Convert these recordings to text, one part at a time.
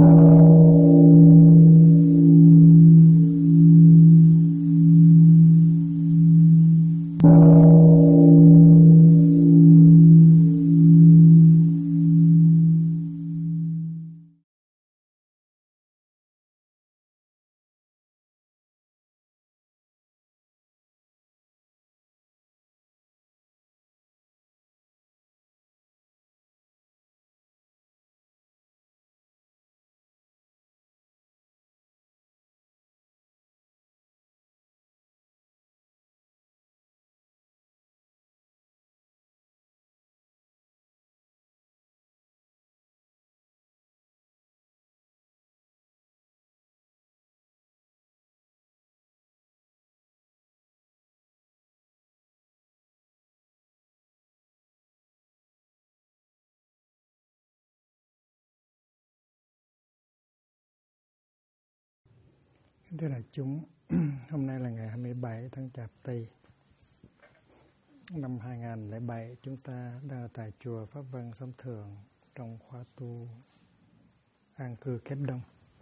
Thưa đại chúng, hôm nay là ngày 27 tháng Chạp Tý năm 2007. Chúng ta đang ở tại chùa Pháp Vân Sấm Thượng trong khóa tu an cư Kép Đông.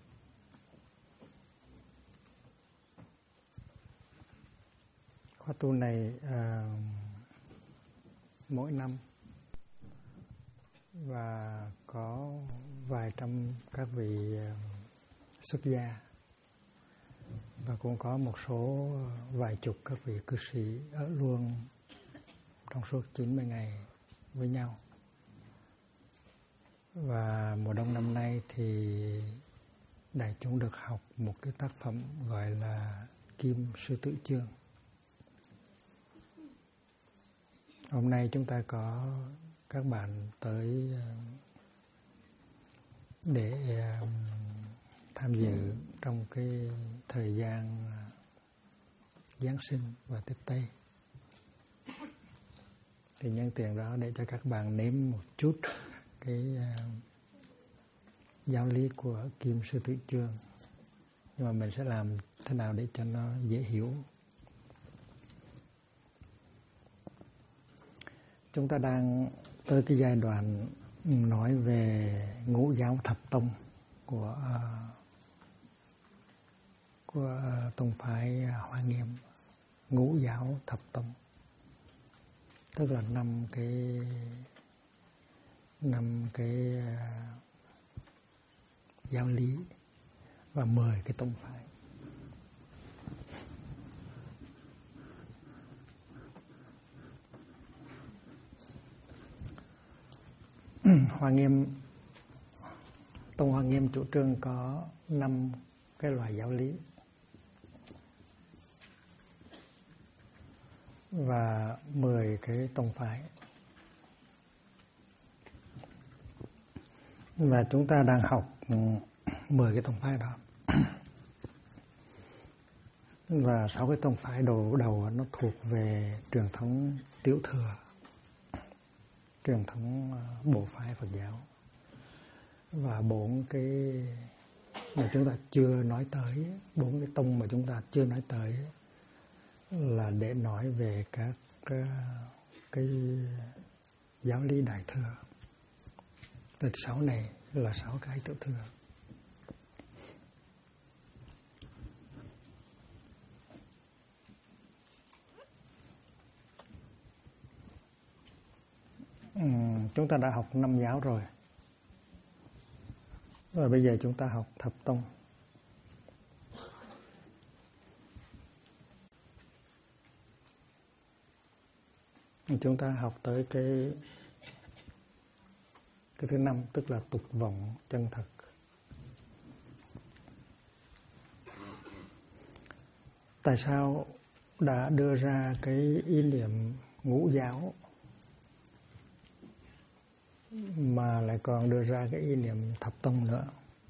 Khóa tu này mỗi năm và có vài trăm các vị xuất gia và cũng có một số vài chục các vị cư sĩ ở luôn trong suốt 90 ngày với nhau. Và mùa đông năm nay thì đại chúng được học một cái tác phẩm gọi là Kim Sư Tử Chương. Hôm nay chúng ta có các bạn tới để tham dự trong cái thời gian Giáng sinh và Tết Tây. Thì nhân tiện đó để cho các bạn nếm một chút cái giáo lý của Kim Sư Tử Chương. Nhưng mà mình sẽ làm thế nào để cho nó dễ hiểu. Chúng ta đang tới cái giai đoạn nói về ngũ giáo thập tông của tông phái Hoa Nghiêm. Ngũ giáo thập tông tức là năm cái giáo lý và 10 cái tông phái. Hoa Nghiêm, tông Hoa Nghiêm chủ trương có 5 cái loại giáo lý và 10 cái tông phái. Và chúng ta đang học 10 cái tông phái đó. Và 6 cái tông phái đầu nó thuộc về truyền thống Tiểu Thừa, truyền thống bộ phái Phật giáo. Và 4 cái mà chúng ta chưa nói tới, 4 cái tông mà chúng ta chưa nói tới là để nói về các cái giáo lý Đại Thừa. Từ 6 này là 6 cái Tiểu Thừa. Chúng ta đã học 5 giáo rồi. Và bây giờ chúng ta học thập tông. Chúng ta học tới cái thứ 5, tức là tục vọng chân thật. Tại sao đã đưa ra cái ý niệm ngũ giáo mà lại còn đưa ra cái ý niệm thập tông nữa?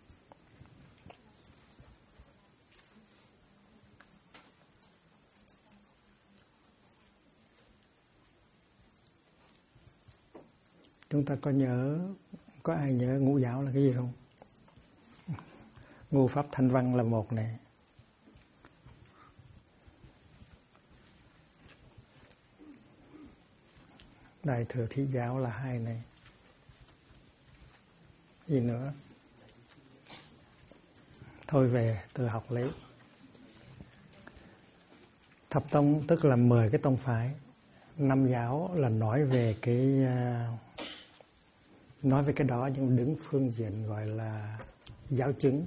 Chúng ta có ai nhớ ngũ giáo là cái gì không? Ngũ pháp thanh văn là 1 này. Đại thừa thiết giáo là 2 này. Gì nữa? Thôi về tự học lấy. Thập tông tức là 10 cái tông phái. Năm giáo là nói về cái đó, nhưng đứng phương diện gọi là giáo chứng.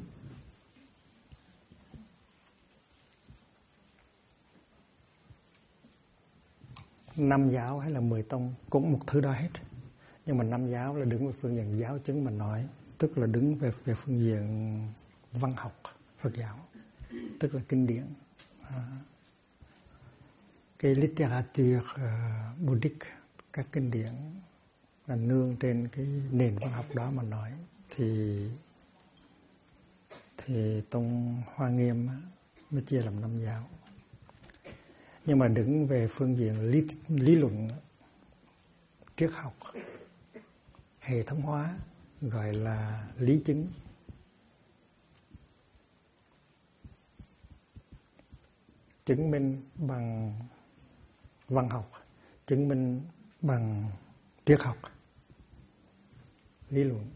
Năm giáo hay là 10 tông cũng một thứ đó hết, nhưng mà năm giáo là đứng về phương diện giáo chứng mà nói, tức là đứng về phương diện văn học Phật giáo, tức là kinh điển. Cái literature bouddhique, các kinh điển là nương trên cái nền văn học đó mà nói, thì tông Hoa Nghiêm mới chia làm năm giáo. Nhưng mà đứng về phương diện lý luận, triết học, hệ thống hóa, gọi là lý chứng. Chứng minh bằng văn học, chứng minh bằng triết học, lý luận.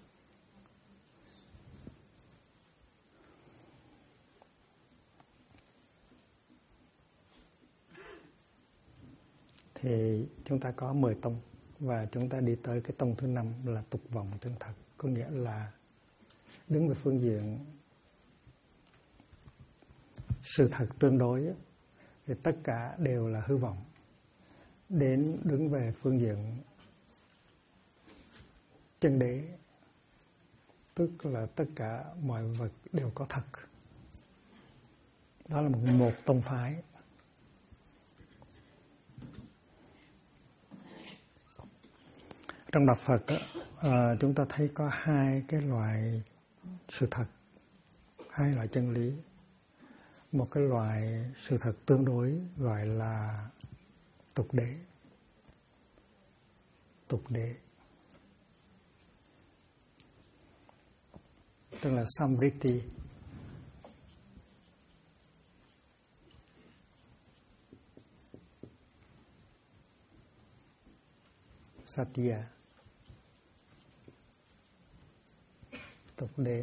Thì chúng ta có 10 tông, và chúng ta đi tới cái tông thứ 5 là tục vọng chân thật, có nghĩa là đứng về phương diện sự thật tương đối thì tất cả đều là hư vọng. Đến đứng về phương diện chân đế, tức là tất cả mọi vật đều có thật. Đó là một tông phái. Trong đạo Phật chúng ta thấy có hai cái loại sự thật, hai loại chân lý. Một cái loại sự thật tương đối gọi là tục đế. Tục đế tức là Samriti. Satya. Tục đế.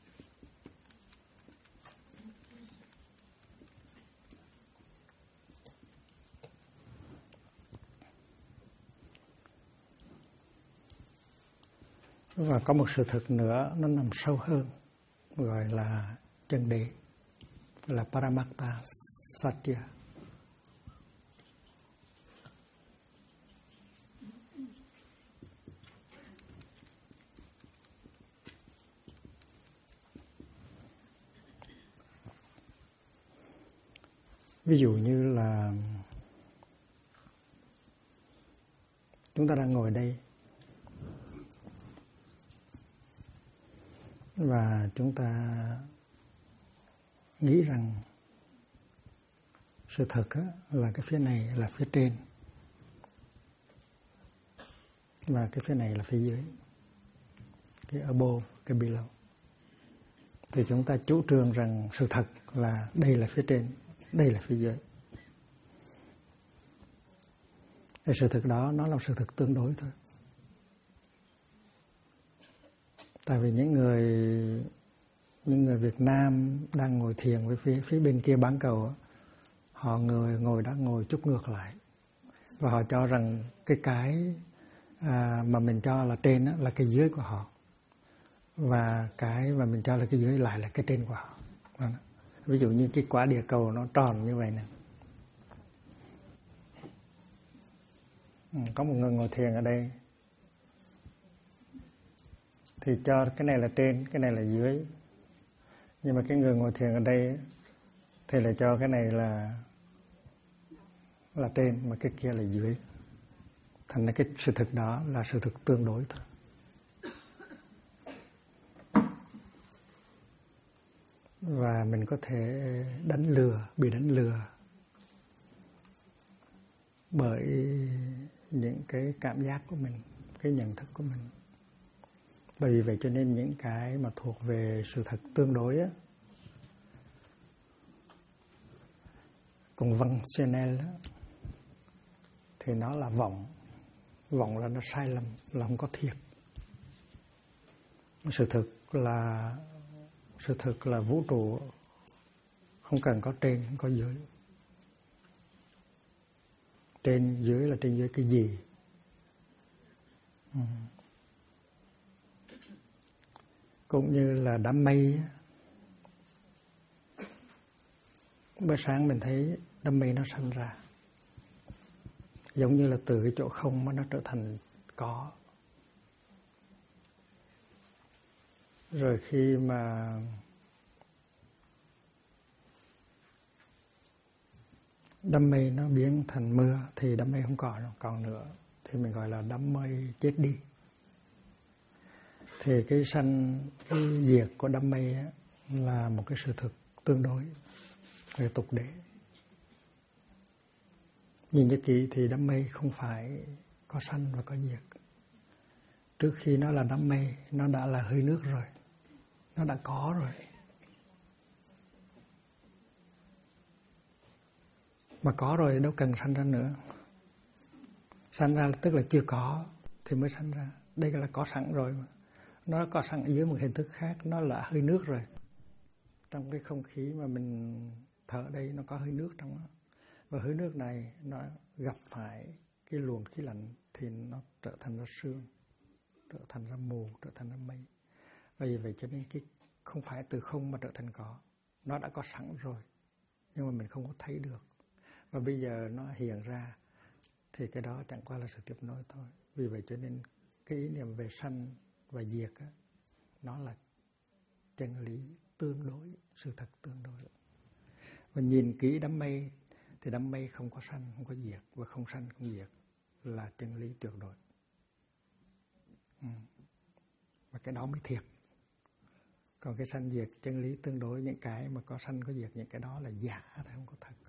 Và có một sự thật nữa nó nằm sâu hơn, gọi là chân đế, là Paramattha Satya. Ví dụ như là chúng ta đang ngồi đây và chúng ta nghĩ rằng sự thật là cái phía này là phía trên và cái phía này là phía dưới, cái above, cái below. Thì chúng ta chủ trương rằng sự thật là đây là phía trên, đây là phía dưới. Cái sự thật đó nó là sự thật tương đối thôi. Tại vì những người Việt Nam đang ngồi thiền với phía bên kia bán cầu, họ đã ngồi chút ngược lại, và họ cho rằng cái mà mình cho là trên là cái dưới của họ, và cái mà mình cho là cái dưới lại là cái trên của họ. Ví dụ như cái quả địa cầu nó tròn như vậy nè. Có một người ngồi thiền ở đây thì cho cái này là trên, cái này là dưới. Nhưng mà cái người ngồi thiền ở đây thì lại cho cái này là trên, mà cái kia là dưới. Thành ra cái sự thực đó là sự thực tương đối thôi. Và mình có thể bị đánh lừa bởi những cái cảm giác của mình, cái nhận thức của mình. Bởi vì vậy cho nên những cái mà thuộc về sự thật tương đối á, conventionnel á, thì nó là vọng. Vọng là nó sai lầm, là không có thiệt. Sự thực là Sự thực là vũ trụ không cần có trên, không có dưới. Trên dưới là trên dưới cái gì? Cũng như là đám mây. Bữa sáng mình thấy đám mây nó sanh ra, giống như là từ cái chỗ không mà nó trở thành có. Rồi khi mà đám mây nó biến thành mưa thì đám mây không còn nữa, thì mình gọi là đám mây chết đi. Thì cái sanh, cái diệt của đám mây là một cái sự thực tương đối về tục đế. Nhìn cho kỹ thì đám mây không phải có sanh và có diệt. Trước khi nó là đám mây, nó đã là hơi nước rồi, nó đã có rồi. Mà có rồi đâu cần sanh ra nữa. Sanh ra tức là chưa có thì mới sanh ra. Đây là có sẵn rồi mà. Nó có sẵn dưới một hình thức khác, nó là hơi nước rồi. Trong cái không khí mà mình thở đây nó có hơi nước trong đó. Và hơi nước này nó gặp phải cái luồng khí lạnh thì nó trở thành ra sương, trở thành ra mù, trở thành ra mây. Vì vậy cho nên cái không phải từ không mà trở thành có. Nó đã có sẵn rồi, nhưng mà mình không có thấy được. Và bây giờ nó hiện ra thì cái đó chẳng qua là sự tiếp nối thôi. Vì vậy cho nên cái ý niệm về sanh và diệt á, nó là chân lý tương đối, sự thật tương đối. Và nhìn kỹ đám mây thì đám mây không có sanh, không có diệt, và không sanh, không diệt là chân lý tuyệt đối. Và cái đó mới thiệt. Còn cái sanh diệt, chân lý tương đối, những cái mà có sanh có diệt, những cái đó là giả, không có thật.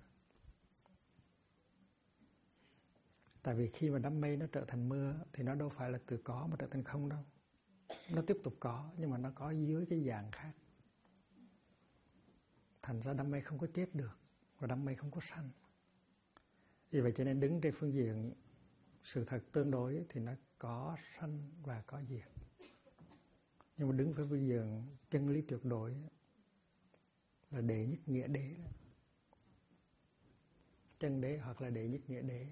Tại vì khi mà đám mây nó trở thành mưa thì nó đâu phải là từ có mà trở thành không đâu. Nó tiếp tục có, nhưng mà nó có dưới cái dạng khác. Thành ra đám mây không có chết được, và đám mây không có sanh. Vì vậy cho nên đứng trên phương diện sự thật tương đối thì nó có sanh và có diệt. Nhưng mà đứng với phương diện chân lý tuyệt đối là đệ nhất nghĩa đế. Chân đế hoặc là đệ nhất nghĩa đế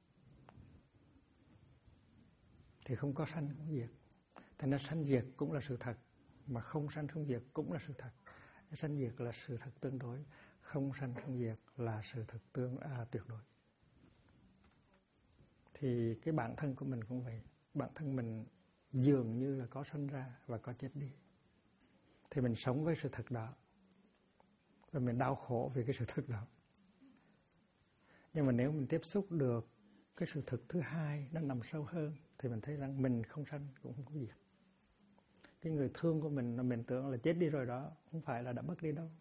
thì không có sanh không diệt. Thành ra sanh diệt cũng là sự thật, mà không sanh không diệt cũng là sự thật. Sanh diệt là sự thật tương đối, không sanh không diệt là sự thật tuyệt đối. Thì cái bản thân của mình cũng vậy. Bản thân mình dường như là có sanh ra và có chết đi. Thì mình sống với sự thật đó, và mình đau khổ vì cái sự thật đó. Nhưng mà nếu mình tiếp xúc được cái sự thực thứ hai, nó nằm sâu hơn, thì mình thấy rằng mình không sanh cũng không có diệt. Cái người thương của mình tưởng là chết đi rồi đó, không phải là đã mất đi đâu.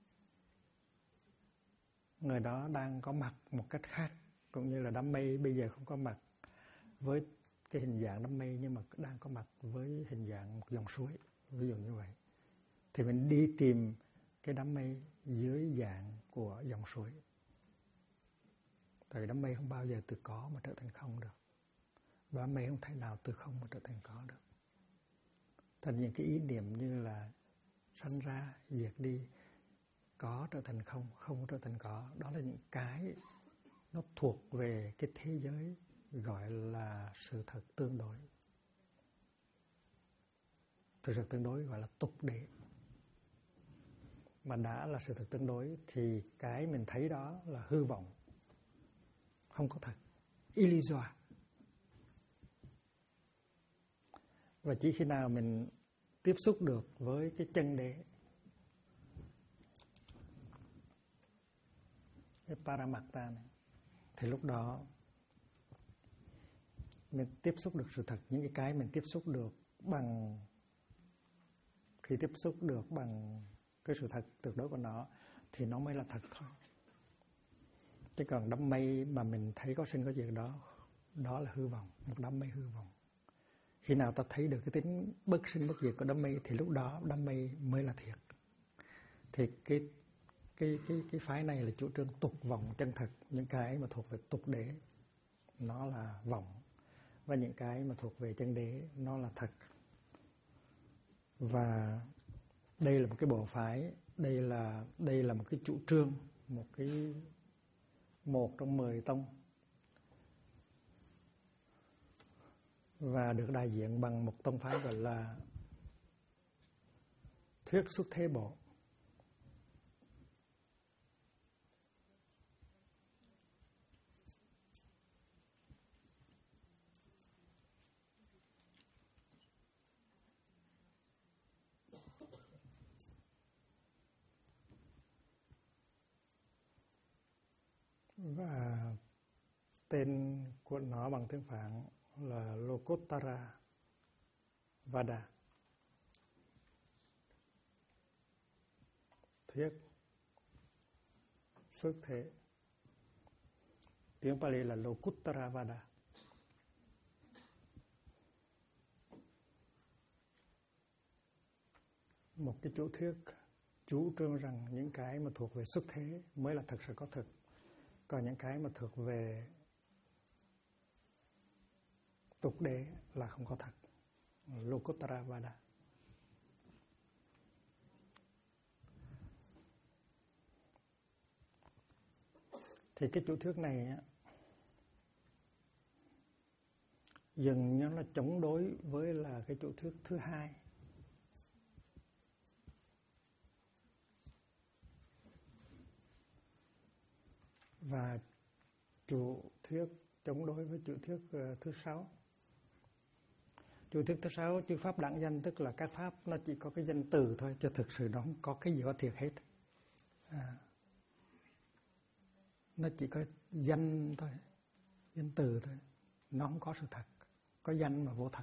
Người đó đang có mặt một cách khác, cũng như là đám mây bây giờ không có mặt với cái hình dạng đám mây, nhưng mà đang có mặt với hình dạng một dòng suối, ví dụ như vậy. Thì mình đi tìm cái đám mây dưới dạng của dòng suối. Tại vì đám mây không bao giờ từ có mà trở thành không được. Và đám mây không thể nào từ không mà trở thành có được. Thành những cái ý niệm như là sanh ra, diệt đi, có trở thành không, không trở thành có, đó là những cái nó thuộc về cái thế giới gọi là sự thật tương đối. Sự thật tương đối gọi là tục đế. Mà đã là sự thật tương đối thì cái mình thấy đó là hư vọng, không có thật, illusoire. Và chỉ khi nào mình tiếp xúc được với cái chân đế, cái Paramartha này, thì lúc đó mình tiếp xúc được sự thật. Những cái mình tiếp xúc được bằng, khi tiếp xúc được bằng cái sự thật tuyệt đối của nó thì nó mới là thật thôi. Chứ còn đám mây mà mình thấy có sinh có diệt đó, đó là hư vọng, một đám mây hư vọng. Khi nào ta thấy được cái tính bất sinh bất diệt của đám mây thì lúc đó đám mây mới là thiệt. Thì cái phái này là chủ trương tục vọng chân thật. Những cái mà thuộc về tục đế nó là vọng, và những cái mà thuộc về chân đế nó là thật. Và Đây là một cái bộ phái, đây là một cái chủ trương, một trong 10 tông, và được đại diện bằng một tông phái gọi là thuyết xuất thế bộ. Và tên của nó bằng tiếng Phạn là Lokuttara Vada, thuyết xuất thế. Tiếng Pali là Lokuttara Vada. Một cái chủ thuyết chủ trương rằng những cái mà thuộc về xuất thế mới là thật sự có thực, còn những cái mà thuộc về tục đế là không có thật. Lokuttara Vada. Thì cái chủ thuyết này dường như nó chống đối với là cái chủ thuyết thứ hai. Và chủ thuyết chống đối với chủ thuyết thứ 6. Chủ thuyết thứ 6, chư pháp đẳng danh, tức là các pháp nó chỉ có cái danh từ thôi, chứ thực sự nó không có cái gì có thiệt hết. Nó chỉ có danh thôi, danh từ thôi, nó không có sự thật, có danh mà vô thật.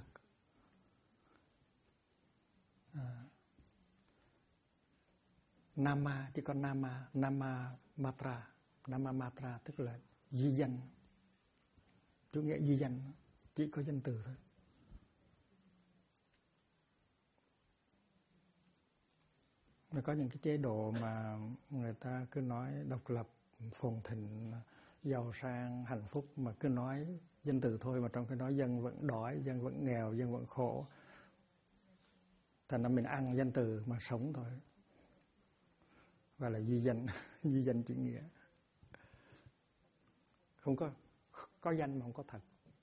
Nama, chỉ có nama matra, tức là duy danh, chủ nghĩa duy danh, chỉ có danh từ thôi. Nó có những cái chế độ mà người ta cứ nói độc lập, phồn thịnh, giàu sang, hạnh phúc, mà cứ nói danh từ thôi, mà trong cái đó dân vẫn đói, dân vẫn nghèo, dân vẫn khổ. Thành ra mình ăn danh từ mà sống thôi. Và là duy danh, duy danh chủ nghĩa. Không có danh mà không có thật.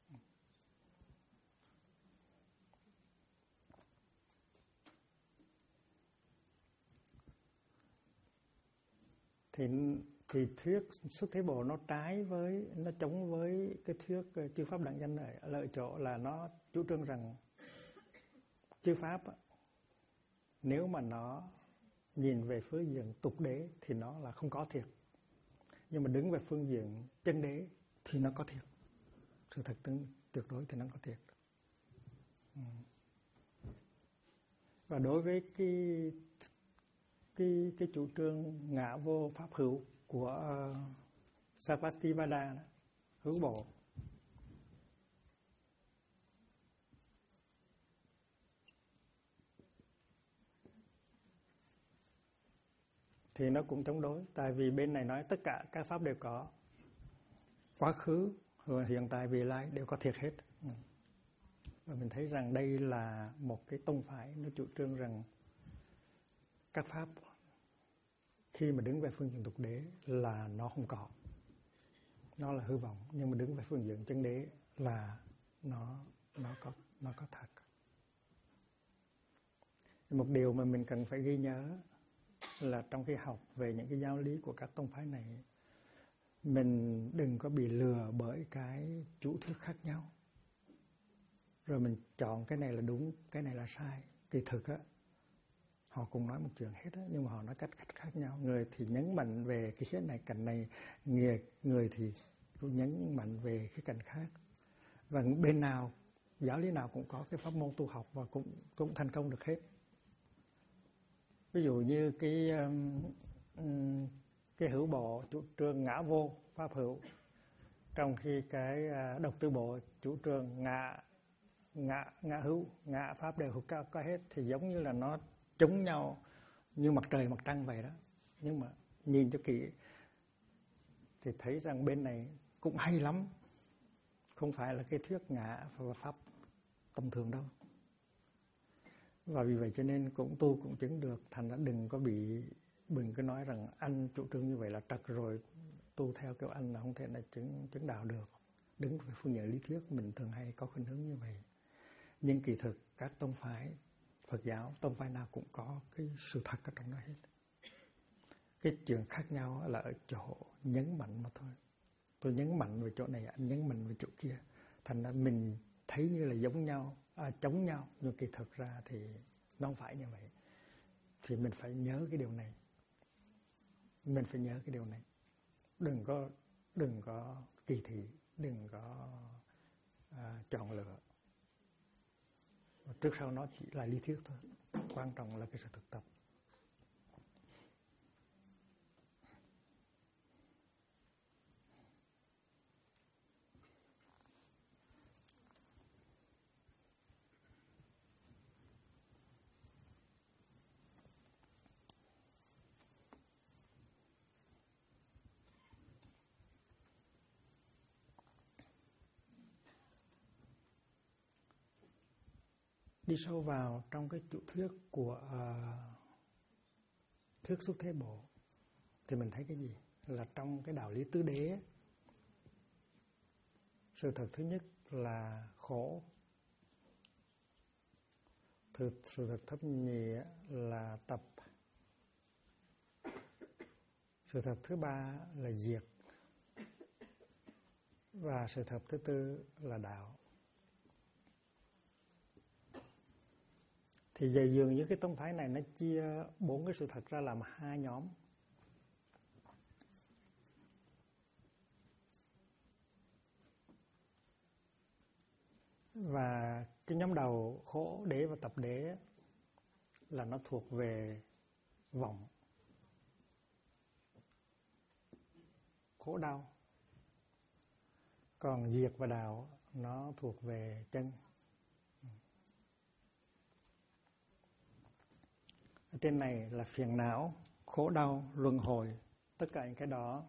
Thì thuyết xuất thế bộ nó trái với, nó chống với cái thuyết chư pháp đẳng danh này, lợi chỗ là nó chủ trương rằng chư pháp nếu mà nó nhìn về phương diện tục đế thì nó là không có thiệt, nhưng mà đứng về phương diện chân đế thì nó có thiệt, sự thật tuyệt đối thì nó có thiệt. Và đối với cái chủ trương ngã vô pháp hữu của Sarvastivada, hữu bộ, thì nó cũng chống đối. Tại vì bên này nói tất cả các pháp đều có, quá khứ, hiện tại, vị lai đều có thiệt hết. Và mình thấy rằng đây là một cái tông phái nó chủ trương rằng các pháp khi mà đứng về phương diện tục đế là nó không có, nó là hư vọng, nhưng mà đứng về phương diện chân đế là nó có thật. Một điều mà mình cần phải ghi nhớ là trong khi học về những cái giáo lý của các tông phái này, mình đừng có bị lừa bởi cái chủ thuyết khác nhau, rồi mình chọn cái này là đúng, cái này là sai. Kỳ thực á, họ cùng nói một chuyện hết á, nhưng mà họ nói cách khác nhau. Người thì nhấn mạnh về cái khía này cạnh này, người thì nhấn mạnh về cái cạnh khác. Và bên nào, giáo lý nào cũng có cái pháp môn tu học và cũng thành công được hết. Ví dụ như cái hữu bộ chủ trương ngã vô pháp hữu, trong khi cái độc tư bộ chủ trương ngã hữu, ngã pháp đều hữu có hết, thì giống như là nó chống nhau như mặt trời mặt trăng vậy đó. Nhưng mà nhìn cho kỹ thì thấy rằng bên này cũng hay lắm, không phải là cái thuyết ngã và pháp tầm thường đâu. Và vì vậy cho nên tu cũng chứng được. Thành ra đừng có nói rằng anh chủ trương như vậy là trật rồi, tu theo kiểu anh là không thể là chứng đạo được. Đứng về phương diện lý thuyết mình thường hay có khuynh hướng như vậy. Nhưng kỳ thực các tông phái Phật giáo, tông phái nào cũng có cái sự thật ở trong đó hết. Cái chuyện khác nhau là ở chỗ nhấn mạnh mà thôi. Tôi nhấn mạnh về chỗ này, anh nhấn mạnh về chỗ kia. Thành ra mình thấy như là giống nhau, chống nhau, nhưng kỳ thực ra thì nó không phải như vậy. Thì mình phải nhớ cái điều này. Mình phải nhớ cái điều này. Đừng có kỳ thị, đừng có chọn lựa. Trước sau nó chỉ là lý thuyết thôi. Quan trọng là cái sự thực tập. Đi sâu vào trong cái chủ thuyết của thuyết Xuất Thế Bộ thì mình thấy cái gì? Là trong cái đạo lý tứ đế, sự thật thứ nhất là khổ, sự thật thứ nhì là tập, sự thật thứ ba là diệt, và sự thật thứ tư là đạo. Thì giờ dường như cái tông phái này nó chia 4 cái sự thật ra làm 2 nhóm. Và cái nhóm đầu khổ đế và tập đế là nó thuộc về vọng, khổ đau. Còn diệt và đạo nó thuộc về chân. Ở trên này là phiền não, khổ đau, luân hồi. Tất cả những cái đó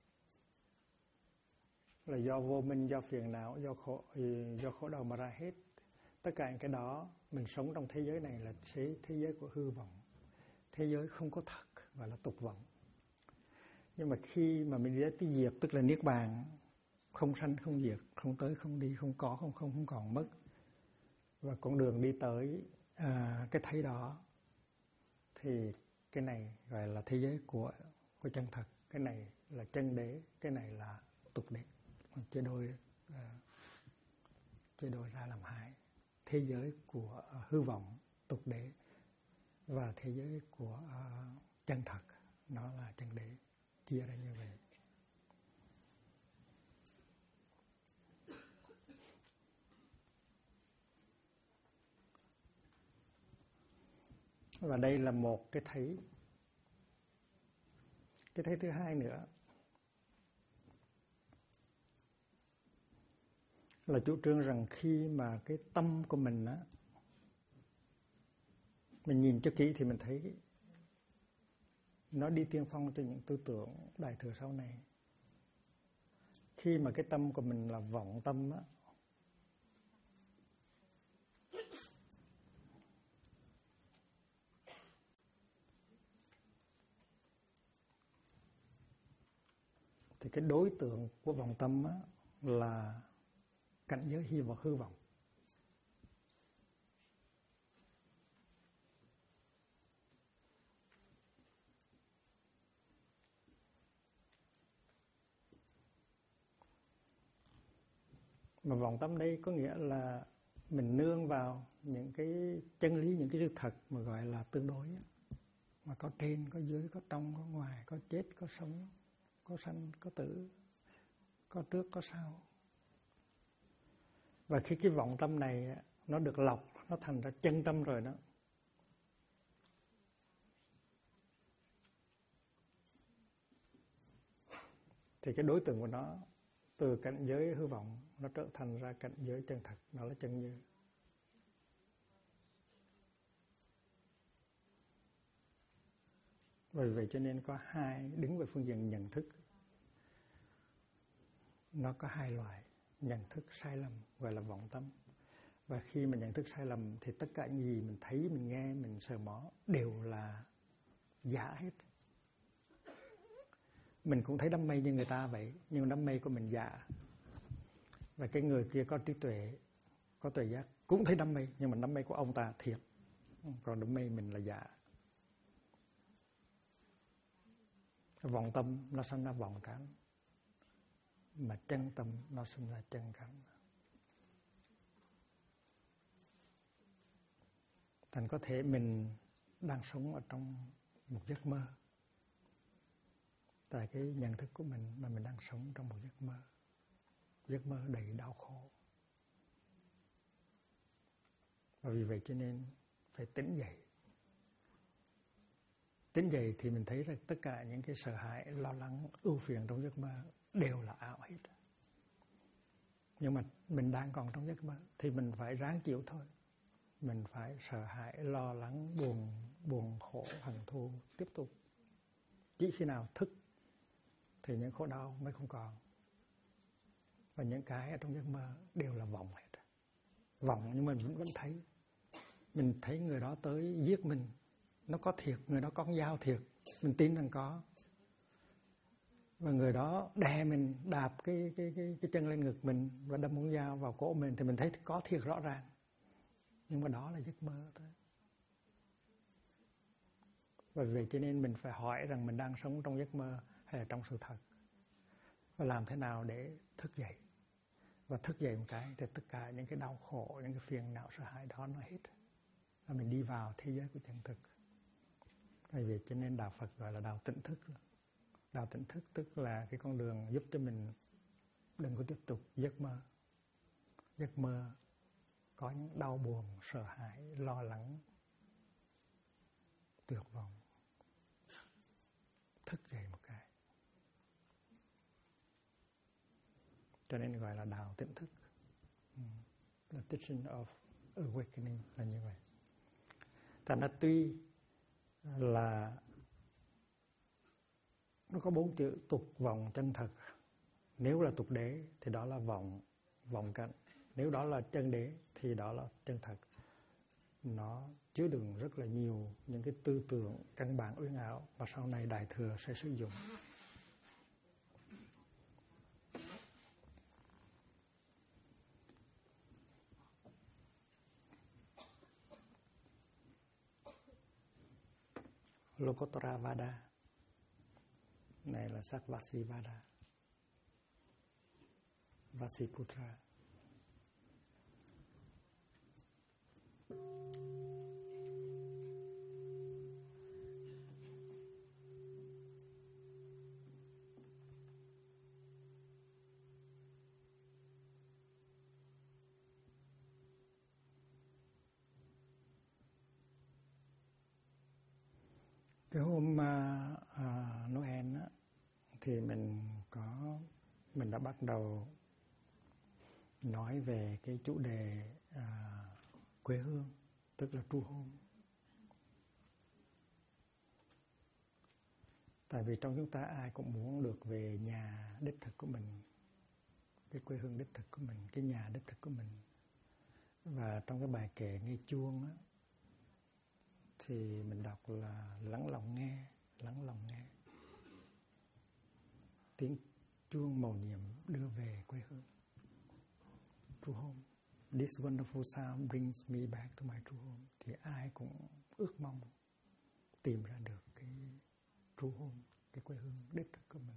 là do vô minh, do phiền não, do khổ đau mà ra hết. Tất cả những cái đó mình sống trong thế giới này là thế giới của hư vọng. Thế giới không có thật, gọi là tục vọng. Nhưng mà khi mà mình đi tới diệt, tức là niết bàn, không sanh không diệt, không tới không đi, không có không còn mất. Và con đường đi tới cái thấy đó, thì cái này gọi là thế giới của chân thật. Cái này là chân đế, cái này là tục đế. Chia đôi ra làm 2. Thế giới của hư vọng, tục đế, và thế giới của chân thật, nó là chân đế. Chia ra như vậy. Và đây là một cái thấy. Cái thấy thứ hai nữa là chủ trương rằng khi mà cái tâm của mình á, mình nhìn cho kỹ thì mình thấy nó đi tiên phong cho những tư tưởng đại thừa sau này. Khi mà cái tâm của mình là vọng tâm á, thì cái đối tượng của vọng tâm á, là cảnh giới hư vọng. Mà vọng tâm đây có nghĩa là mình nương vào những cái chân lý, những cái sự thật mà gọi là tương đối á. Mà có trên, có dưới, có trong, có ngoài, có chết, có sống, có sanh, có tử, có trước, có sau. Và khi cái vọng tâm này nó được lọc, nó thành ra chân tâm rồi đó, thì cái đối tượng của nó từ cảnh giới hư vọng nó trở thành ra cảnh giới chân thật, đó là chân như. Vì vậy cho nên có 2, đứng về phương diện nhận thức, nó có 2 loại nhận thức sai lầm gọi là vọng tâm, Và khi mình nhận thức sai lầm thì tất cả những gì mình thấy, mình nghe, mình sờ mó đều là giả hết. Mình cũng thấy đám mây như người ta vậy, nhưng đám mây của mình giả. Và cái người kia có trí tuệ, có tuệ giác cũng thấy đám mây, nhưng mà đám mây của ông ta thiệt, còn đám mây mình là giả. Vọng tâm nó sinh ra vọng cánh, mà chân tâm nó sinh ra chân cánh. Thành có thể mình đang sống ở trong một giấc mơ, tại cái nhận thức của mình mà mình đang sống trong một giấc mơ đầy đau khổ. Và vì vậy cho nên phải tỉnh dậy. Tỉnh dậy thì mình thấy rằng tất cả những cái sợ hãi, lo lắng, ưu phiền trong giấc mơ đều là ảo hết. Nhưng mà mình đang còn trong giấc mơ thì mình phải ráng chịu thôi. Mình phải sợ hãi, lo lắng, buồn khổ, hận thù tiếp tục. Chỉ khi nào thức thì những khổ đau mới không còn. Và những cái ở trong giấc mơ đều là vọng hết. Vọng nhưng mình vẫn thấy. Mình thấy người đó tới giết mình, nó có thiệt, người đó có con dao thiệt, mình tin rằng có. Và người đó đè mình, đạp cái chân lên ngực mình và đâm con dao vào cổ mình thì mình thấy có thiệt rõ ràng. Nhưng mà đó là giấc mơ thôi. Và vì vậy cho nên mình phải hỏi rằng mình đang sống trong giấc mơ hay là trong sự thật. Và làm thế nào để thức dậy. Và thức dậy một cái thì tất cả những cái đau khổ, những cái phiền não sợ hãi đó nó hết. Và mình đi vào thế giới của chân thực. Vì vậy cho nên đạo Phật gọi là đạo tỉnh thức. Đạo tỉnh thức tức là cái con đường giúp cho mình đừng có tiếp tục giấc mơ. Giấc mơ có những đau buồn, sợ hãi, lo lắng, tuyệt vọng. Thức dậy một cái. Cho nên gọi là đạo tỉnh thức. The teaching of awakening là như vậy. Thành ra tuy là nó có 4 chữ tục, vọng, chân thật. Nếu là tục đế thì đó là vọng cảnh. Nếu đó là chân đế thì đó là chân thật. Nó chứa đựng rất là nhiều những cái tư tưởng căn bản uyên ảo mà sau này Đại Thừa sẽ sử dụng. Lokottara Vada này là Sakvasi Vada, Vasiputra. Cái hôm Noel á, thì mình đã bắt đầu nói về cái chủ đề quê hương, tức là true home. Tại vì trong chúng ta ai cũng muốn được về nhà đích thực của mình, cái quê hương đích thực của mình, cái nhà đích thực của mình. Và trong cái bài kệ nghe chuông á, thì mình đọc là lắng lòng nghe. Tiếng chuông mầu nhiệm đưa về quê hương. True home. This wonderful sound brings me back to my true home. Thì ai cũng ước mong tìm ra được cái true home, cái quê hương đích thực của mình.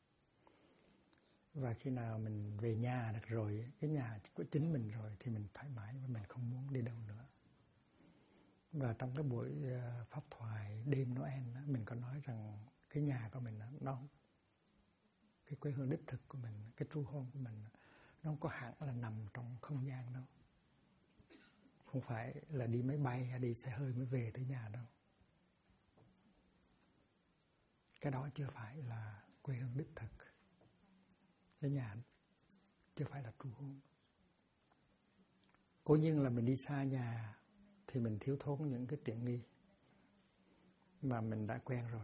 Và khi nào mình về nhà được rồi, cái nhà của chính mình rồi thì mình thoải mái và mình không muốn đi đâu nữa. Và trong cái buổi pháp thoại đêm Noel đó, mình có nói rằng cái nhà của mình nó cái quê hương đích thực của mình, cái true home của mình nó không có hẳn là nằm trong không gian đâu. Không phải là đi máy bay hay đi xe hơi mới về tới nhà đâu. Cái đó chưa phải là quê hương đích thực. Cái nhà chưa phải là true home. Cố nhiên là mình đi xa nhà thì mình thiếu thốn những cái tiện nghi mà mình đã quen rồi.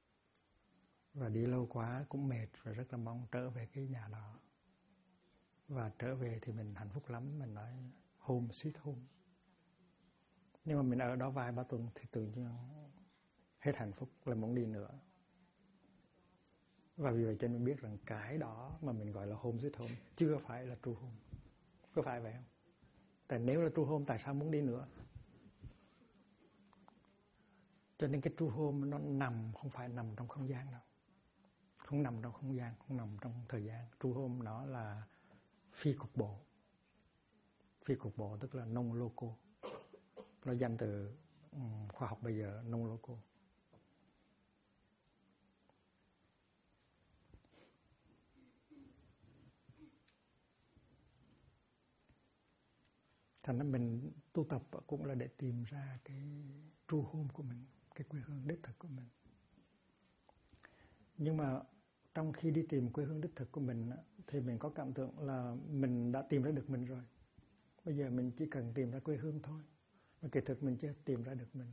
Và đi lâu quá cũng mệt và rất là mong trở về cái nhà đó. và trở về thì mình hạnh phúc lắm, mình nói home sweet home. Nhưng mà mình ở đó vài ba tuần thì tự nhiên hết hạnh phúc, là muốn đi nữa. Và vì vậy cho nên mình biết rằng cái đó mà mình gọi là home sweet home chưa phải là true home. Có phải vậy không? Tại nếu là true home tại sao muốn đi nữa? Cho nên cái true home nó nằm, không phải nằm trong không gian đâu. Không nằm trong không gian, không nằm trong thời gian. True home nó là phi cục bộ. Phi cục bộ tức là non-local. Nó danh từ khoa học bây giờ, non-local. Thành ra mình tu tập cũng là để tìm ra cái true home của mình, cái quê hương đích thực của mình. Nhưng mà trong khi đi tìm quê hương đích thực của mình thì mình có cảm tưởng là mình đã tìm ra được mình rồi. Bây giờ mình chỉ cần tìm ra quê hương thôi. Mà kỳ thực mình chưa tìm ra được mình.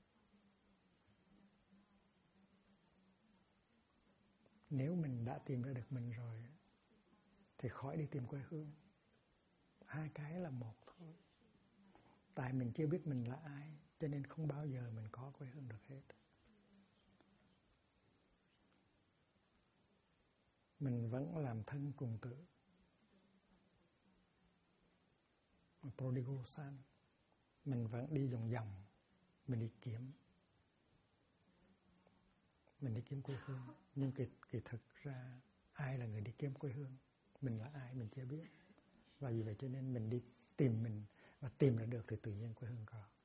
Nếu mình đã tìm ra được mình rồi thì khỏi đi tìm quê hương. Hai cái là một thôi. Tại mình chưa biết mình là ai, cho nên không bao giờ mình có quê hương được hết. Mình vẫn làm thân cùng tử. Prodigal son. Mình vẫn đi vòng vòng. Mình đi kiếm. Mình đi kiếm quê hương. Nhưng kỳ thực ra ai là người đi kiếm quê hương? Mình là ai mình chưa biết. Và vì vậy cho nên mình đi tìm mình. Và tìm ra được thì tự nhiên quê hương có.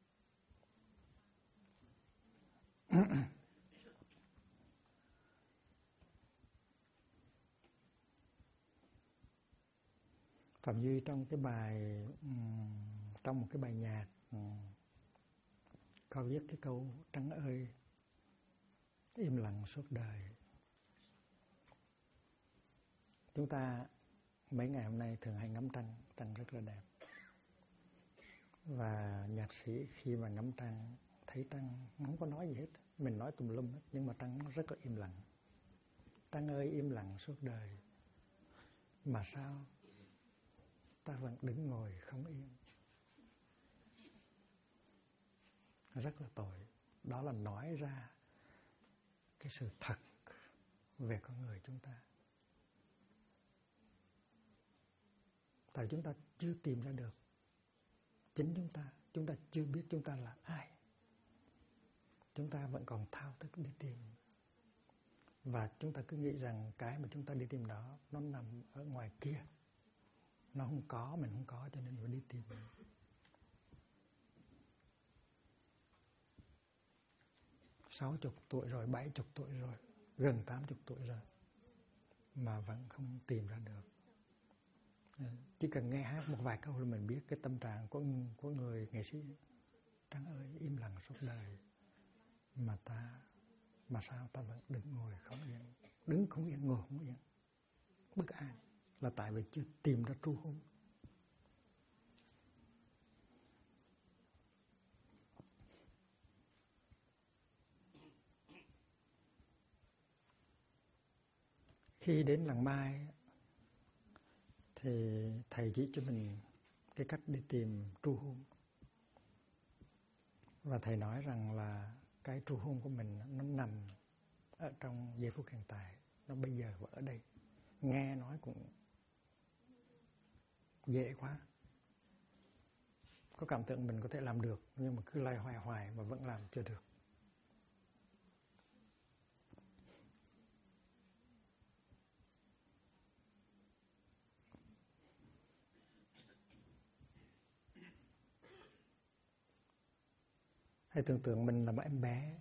Phạm Duy trong cái bài, trong một cái bài nhạc có viết cái câu trăng ơi im lặng suốt đời. Chúng ta mấy ngày hôm nay thường hay ngắm trăng, trăng rất là đẹp. Và nhạc sĩ khi mà ngắm trăng, thấy trăng không có nói gì hết, mình nói tùm lum hết, nhưng mà trăng nó rất là im lặng. Trăng ơi im lặng suốt đời, mà sao ta vẫn đứng ngồi không yên. Rất là tội. Đó là nói ra cái sự thật về con người chúng ta. Tại chúng ta chưa tìm ra được chính chúng ta chưa biết chúng ta là ai. Chúng ta vẫn còn thao thức đi tìm. Và chúng ta cứ nghĩ rằng cái mà chúng ta đi tìm đó nó nằm ở ngoài kia. Nó không có, mình không có, cho nên phải đi tìm. 60 tuổi rồi, 70 tuổi rồi, gần 80 tuổi rồi mà vẫn không tìm ra được. Chỉ cần nghe hát một vài câu là mình biết cái tâm trạng của người nghệ sĩ. Trăng ơi im lặng suốt đời, mà sao ta vẫn đứng ngồi không yên. Đứng không yên, ngồi không yên, bất an. Là tại vì chưa tìm ra true home. Khi đến làng Mai thì thầy chỉ cho mình cái cách đi tìm true home. Và thầy nói rằng là cái true home của mình nó nằm ở trong giây phút hiện tại. Nó bây giờ và ở đây. Nghe nói cũng dễ quá. Có cảm tưởng mình có thể làm được, nhưng mà cứ loay hoài mà vẫn làm chưa được. Hãy tưởng tượng mình là một em bé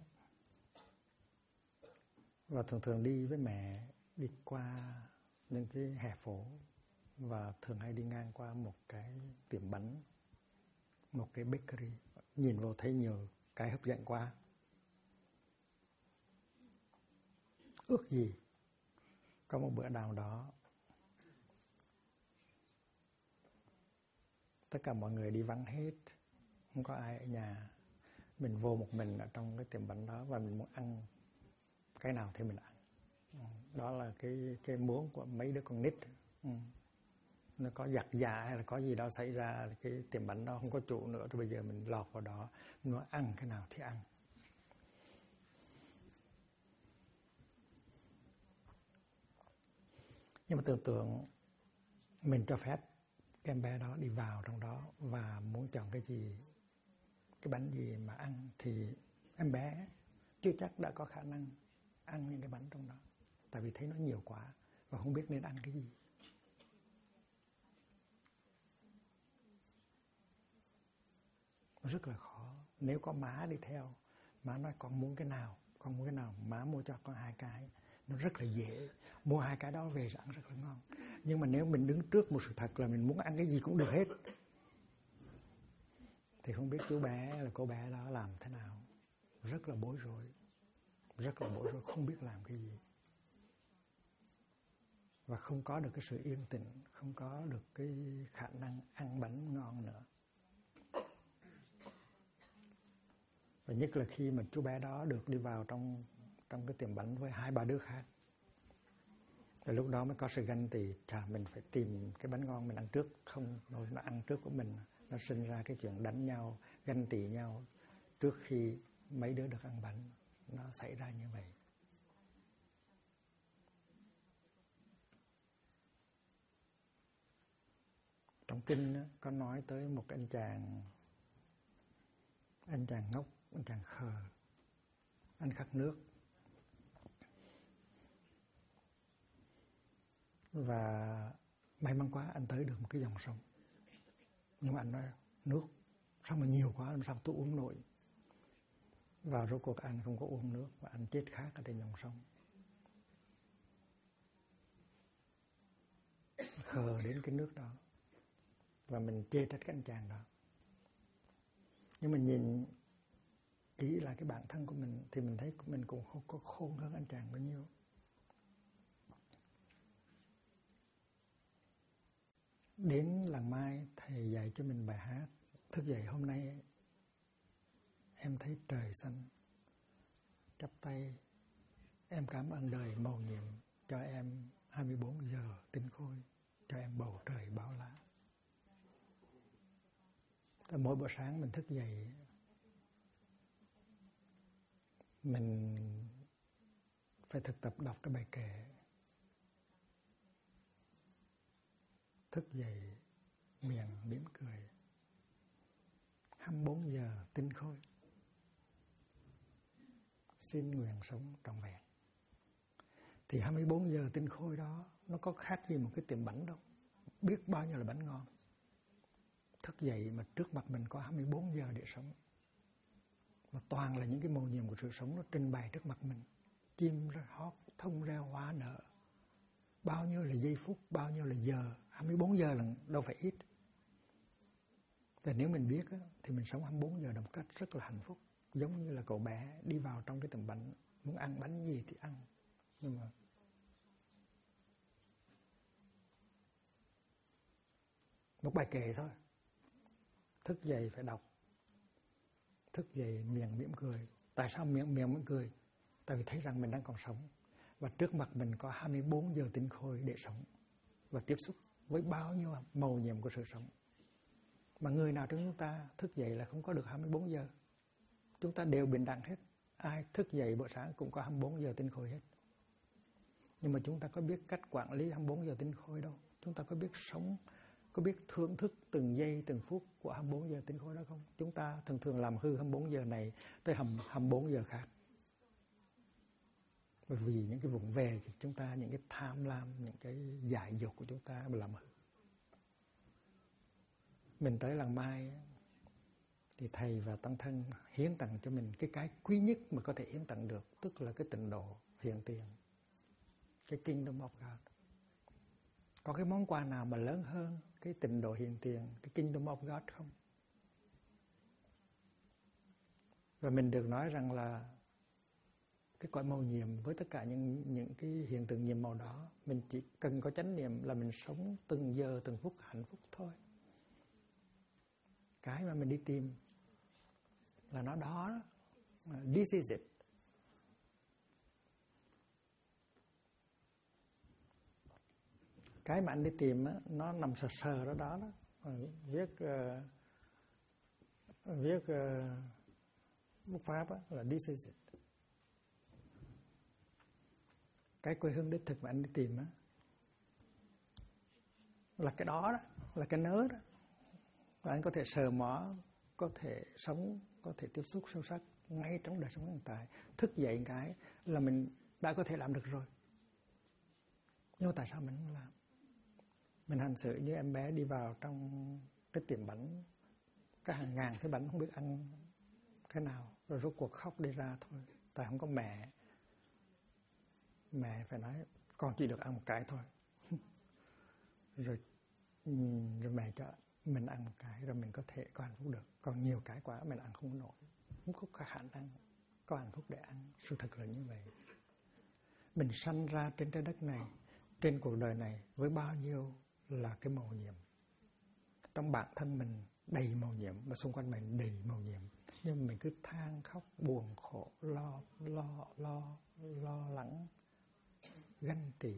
và thường đi với mẹ đi qua những cái hè phố, và thường hay đi ngang qua một cái tiệm bánh, một cái bakery, nhìn vào thấy nhiều cái hấp dẫn quá. Ước gì có một bữa nào đó tất cả mọi người đi vắng hết, không có ai ở nhà, mình vô một mình ở trong cái tiệm bánh đó và mình muốn ăn cái nào thì mình ăn. Đó là cái muốn của mấy đứa con nít. nó có giặc giả hay là có gì đó xảy ra, cái tiệm bánh đó không có chỗ nữa, rồi bây giờ mình lọt vào đó, nó ăn cái nào thì ăn. Nhưng mà tưởng tượng mình cho phép em bé đó đi vào trong đó và muốn chọn cái gì, cái bánh gì mà ăn, thì em bé chưa chắc đã có khả năng ăn những cái bánh trong đó, tại vì thấy nó nhiều quá và không biết nên ăn cái gì. Nó rất là khó. Nếu có má đi theo, má nói con muốn cái nào, con muốn cái nào, má mua cho con 2 cái, nó rất là dễ. Mua 2 cái đó về ăn rất là ngon. Nhưng mà nếu mình đứng trước một sự thật là mình muốn ăn cái gì cũng được hết, thì không biết chú bé là cô bé đó làm thế nào. Rất là bối rối, rất là bối rối, không biết làm cái gì. Và không có được cái sự yên tĩnh, không có được cái khả năng ăn bánh ngon nữa. Và nhất là khi mà chú bé đó được đi vào trong cái tiệm bánh với 2-3 đứa khác, thì lúc đó mới có sự ganh tị. Chà, mình phải tìm cái bánh ngon mình ăn trước, không rồi nó ăn trước của mình, nó sinh ra cái chuyện đánh nhau, ganh tị nhau trước khi mấy đứa được ăn bánh. Nó xảy ra như vậy. Trong kinh có nói tới một anh chàng ngốc, anh chàng khờ, anh khát nước. Và may mắn quá anh tới được một cái dòng sông. Nhưng mà anh nói nước sao mà nhiều quá, làm sao tôi uống nổi. Và rốt cuộc anh không có uống nước và anh chết khát ở trên dòng sông. Khờ đến cái nước đó. Và mình chê trách cái anh chàng đó. Nhưng mình nhìn kỹ lại cái bản thân của mình thì mình thấy mình cũng không có khôn hơn anh chàng bao nhiêu. Đến làng Mai, thầy dạy cho mình bài hát. Thức dậy hôm nay em thấy trời xanh, chắp tay em cảm ơn đời mầu nhiệm, cho em 24 giờ tinh khôi, cho em bầu trời bao la. Mỗi buổi sáng mình thức dậy, mình phải thực tập đọc cái bài kệ. Thức dậy miệng mỉm cười, 24 giờ tinh khôi, xin nguyện sống trọn vẹn. Thì 24 giờ tinh khôi đó nó có khác gì một cái tiệm bánh đâu. Biết bao nhiêu là bánh ngon. Thức dậy mà trước mặt mình có 24 giờ để sống. Và toàn là những cái mầu nhiệm của sự sống nó trình bày trước mặt mình. Chim hót, thông reo hoa nở. Bao nhiêu là giây phút, bao nhiêu là giờ. 24 giờ là đâu phải ít. Và nếu mình biết thì mình sống 24 giờ một cách rất là hạnh phúc. Giống như là cậu bé đi vào trong cái tiệm bánh, muốn ăn bánh gì thì ăn. Nhưng mà một bài kệ thôi. Thức dậy phải đọc. Thức dậy miệng mỉm cười. Tại sao miệng mỉm cười? Tại vì thấy rằng mình đang còn sống. Và trước mặt mình có 24 giờ tinh khôi để sống. Và tiếp xúc với bao nhiêu mầu nhiệm của sự sống. Mà người nào trong chúng ta thức dậy là không có được 24 giờ. Chúng ta đều bình đẳng hết. Ai thức dậy buổi sáng cũng có 24 giờ tinh khôi hết. Nhưng mà chúng ta có biết cách quản lý 24 giờ tinh khôi đâu. Chúng ta có biết sống, có biết thưởng thức từng giây từng phút của 24 giờ tinh khôi đó không? Chúng ta thường làm hư 24 giờ này tới 24 giờ khác. Bởi vì những cái vùng về thì chúng ta, những cái tham lam, những cái dại dột của chúng ta mà làm hư. Mình tới làng Mai thì thầy và tăng thân hiến tặng cho mình cái quý nhất mà có thể hiến tặng được, tức là cái tịnh độ hiện tiền, cái Kingdom of God. Có cái món quà nào mà lớn hơn cái tịnh độ hiện tiền, cái Kingdom of God không? Và mình được nói rằng là cái cõi mầu nhiệm với tất cả những cái hiện tượng nhiệm màu đó, mình chỉ cần có chánh niệm là mình sống từng giờ từng phút hạnh phúc thôi. Cái mà mình đi tìm là nó đó. This is it. Cái mà anh đi tìm á, nó nằm sờ sờ đó. Viết bút pháp á, là this is it. Cái quê hương đích thực mà anh đi tìm á, là cái đó, là cái nớ đó. Và anh có thể sờ mó, có thể sống, có thể tiếp xúc sâu sắc ngay trong đời sống hiện tại. Thức dậy cái là mình đã có thể làm được rồi. Nhưng mà tại sao mình không làm? Mình hành xử như em bé đi vào trong cái tiệm bánh, cái hàng ngàn cái bánh không biết ăn cái nào, rồi rốt cuộc khóc đi ra thôi. Tại không có mẹ. Mẹ phải nói con chỉ được ăn một cái thôi. Rồi mẹ cho mình ăn một cái, rồi mình có thể có hạnh phúc được. Còn nhiều cái quá mình ăn không nổi, không có khả năng có hạnh phúc để ăn. Sự thật là như vậy. Mình sanh ra trên trái đất này, trên cuộc đời này với bao nhiêu là cái màu nhiệm. Trong bản thân mình đầy màu nhiệm, và xung quanh mình đầy màu nhiệm. Nhưng mình cứ than khóc, buồn khổ, lo lắng, ganh tị.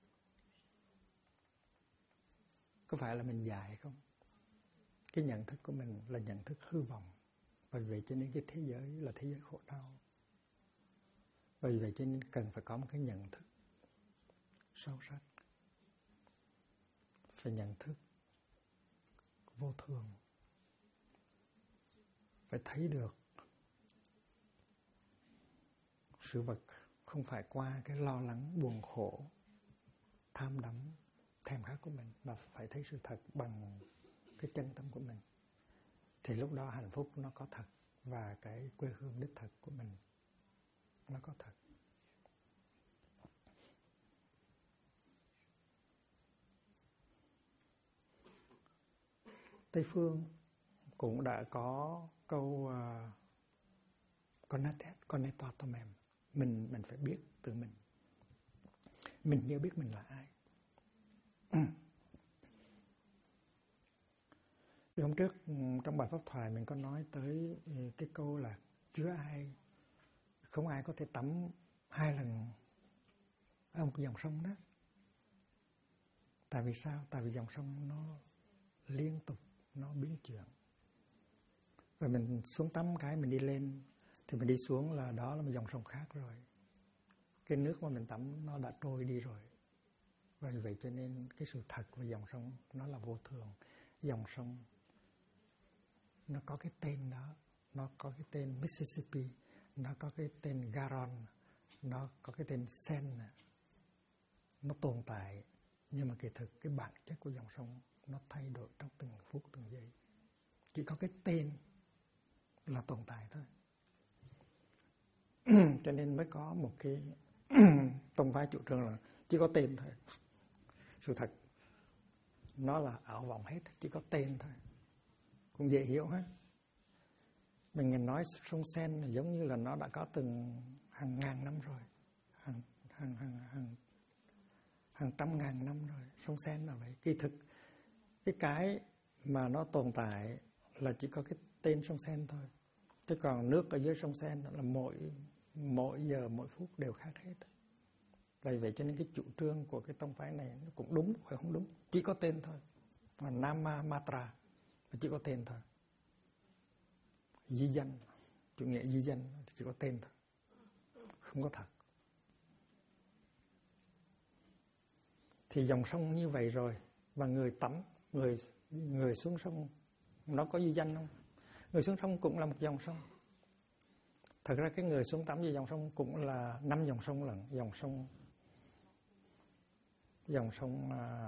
Có phải là mình dại không? Cái nhận thức của mình là nhận thức hư vọng. Bởi vậy cho nên cái thế giới là thế giới khổ đau. Bởi vậy cho nên cần phải có một cái nhận thức sâu sắc. Phải nhận thức vô thường. Phải thấy được sự vật không phải qua cái lo lắng, buồn khổ, tham đắm, thèm khát của mình, mà phải thấy sự thật bằng cái chân tâm của mình. Thì lúc đó hạnh phúc nó có thật, và cái quê hương đích thực của mình nó có thật. Tây phương cũng đã có câu connecta tomem. Mình phải biết tự mình. Mình nhớ biết mình là ai. Hôm trước trong bài pháp thoại mình có nói tới cái câu là không ai có thể tắm 2 lần ở một dòng sông đó. Tại vì sao? Tại vì dòng sông nó liên tục, nó biến chuyển. Rồi mình xuống tắm cái mình đi lên, thì mình đi xuống là đó là một dòng sông khác rồi. Cái nước mà mình tắm nó đã trôi đi rồi. Và vì vậy cho nên cái sự thật của dòng sông nó là vô thường. Dòng sông nó có cái tên đó, nó có cái tên Mississippi, nó có cái tên Garonne, nó có cái tên Seine. Nó tồn tại, nhưng mà kỳ thực cái bản chất của dòng sông nó thay đổi trong từng phút từng giây. Chỉ có cái tên là tồn tại thôi. Cho nên mới có một cái tông phái chủ trương là chỉ có tên thôi. Sự thật nó là ảo vọng hết, chỉ có tên thôi. Cũng dễ hiểu hết. Mình nói sông Seine giống như là nó đã có từng hàng ngàn năm rồi, hàng trăm ngàn năm rồi. Sông Seine là vậy. Kỳ thực cái mà nó tồn tại là chỉ có cái tên sông Seine thôi. Chứ còn nước ở dưới sông Seine là mỗi giờ mỗi phút đều khác hết. Vì vậy cho nên cái chủ trương của cái tông phái này nó cũng đúng, phải không đúng. Chỉ có tên thôi. Mà Nama Matra chỉ có tên thôi. Di danh, chủ nghĩa di danh chỉ có tên thôi, không có thật. Thì dòng sông như vậy rồi, và người tắm, người xuống sông nó có di danh không? Người xuống sông cũng là một dòng sông. Thật ra cái người xuống tắm về dòng sông cũng là 5 dòng sông lận. Dòng sông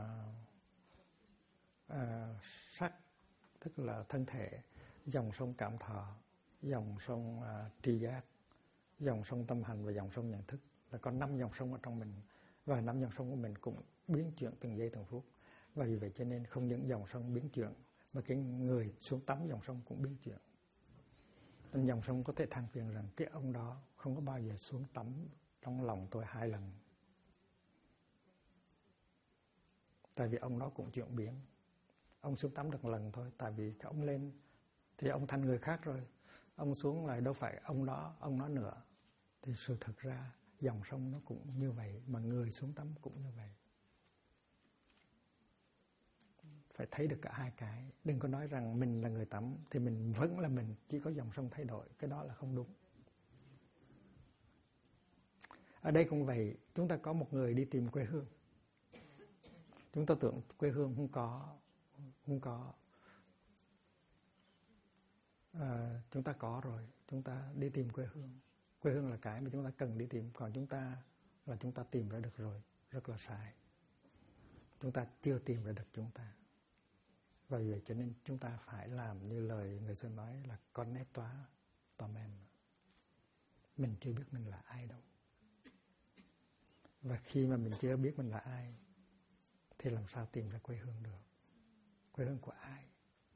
sắc, tức là thân thể, dòng sông cảm thọ, dòng sông tri giác, dòng sông tâm hành và dòng sông nhận thức. Là có 5 dòng sông ở trong mình. Và 5 dòng sông của mình cũng biến chuyển từng giây từng phút. Và vì vậy cho nên không những dòng sông biến chuyển, mà cái người xuống tắm dòng sông cũng biến chuyển. Nên dòng sông có thể than phiền rằng cái ông đó không có bao giờ xuống tắm trong lòng tôi 2 lần. Tại vì ông đó cũng chuyển biến. Ông xuống tắm được 1 lần thôi. Tại vì cái ông lên thì ông thành người khác rồi. Ông xuống lại đâu phải ông đó nữa. Thì sự thật ra dòng sông nó cũng như vậy, mà người xuống tắm cũng như vậy. phải thấy được cả hai cái. Đừng có nói rằng mình là người tắm thì mình vẫn là mình, chỉ có dòng sông thay đổi. Cái đó là không đúng. Ở đây cũng vậy, chúng ta có một người đi tìm quê hương. Chúng ta tưởng quê hương không có. Chúng ta có rồi, chúng ta đi tìm quê hương. Quê hương là cái mà chúng ta cần đi tìm, còn chúng ta tìm ra được rồi, rất là sai. Chúng ta chưa tìm ra được chúng ta. Và vì vậy cho nên chúng ta phải làm như lời người xưa nói là connaître toi-même. Mình chưa biết mình là ai đâu. Và khi mà mình chưa biết mình là ai thì làm sao tìm ra quê hương được? Quê hương của ai?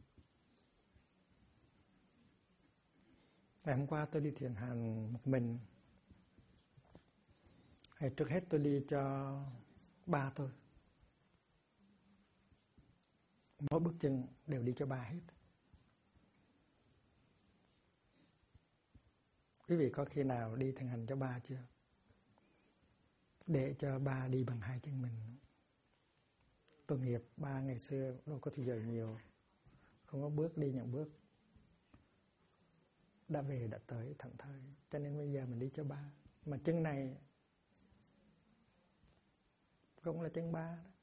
Ngày hôm qua tôi đi thiền hành một mình. Trước hết tôi đi cho ba tôi. Mỗi bước chân đều đi cho ba hết. Quý vị có khi nào đi thiền hành cho ba chưa? Để cho ba đi bằng hai chân mình. Tội nghiệp ba ngày xưa đâu có thời giờ nhiều, không có bước đi nhận bước, đã về đã tới thảnh thơi. Cho nên bây giờ mình đi cho ba. Mà chân này cũng là chân ba đó.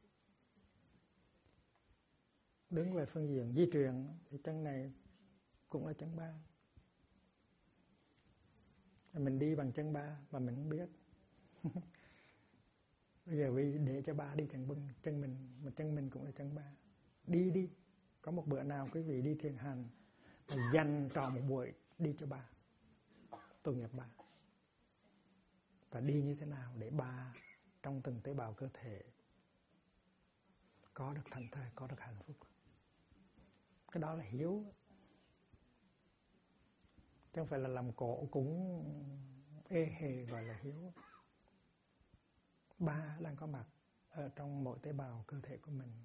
Đứng về phương diện di truyền thì chân này cũng là chân ba. Mình đi bằng chân ba mà mình không biết. Bây giờ để cho ba đi chân mình, mà chân mình cũng là chân ba. Đi. Có một bữa nào quý vị đi thiền hành và dành tròn một buổi đi cho ba. Tội nghiệp ba. Và đi như thế nào để ba trong từng tế bào cơ thể có được thảnh thơi, có được hạnh phúc. Cái đó là hiếu. Chứ không phải là làm cổ cúng ê hề gọi là hiếu. Ba đang có mặt ở trong mỗi tế bào cơ thể của mình.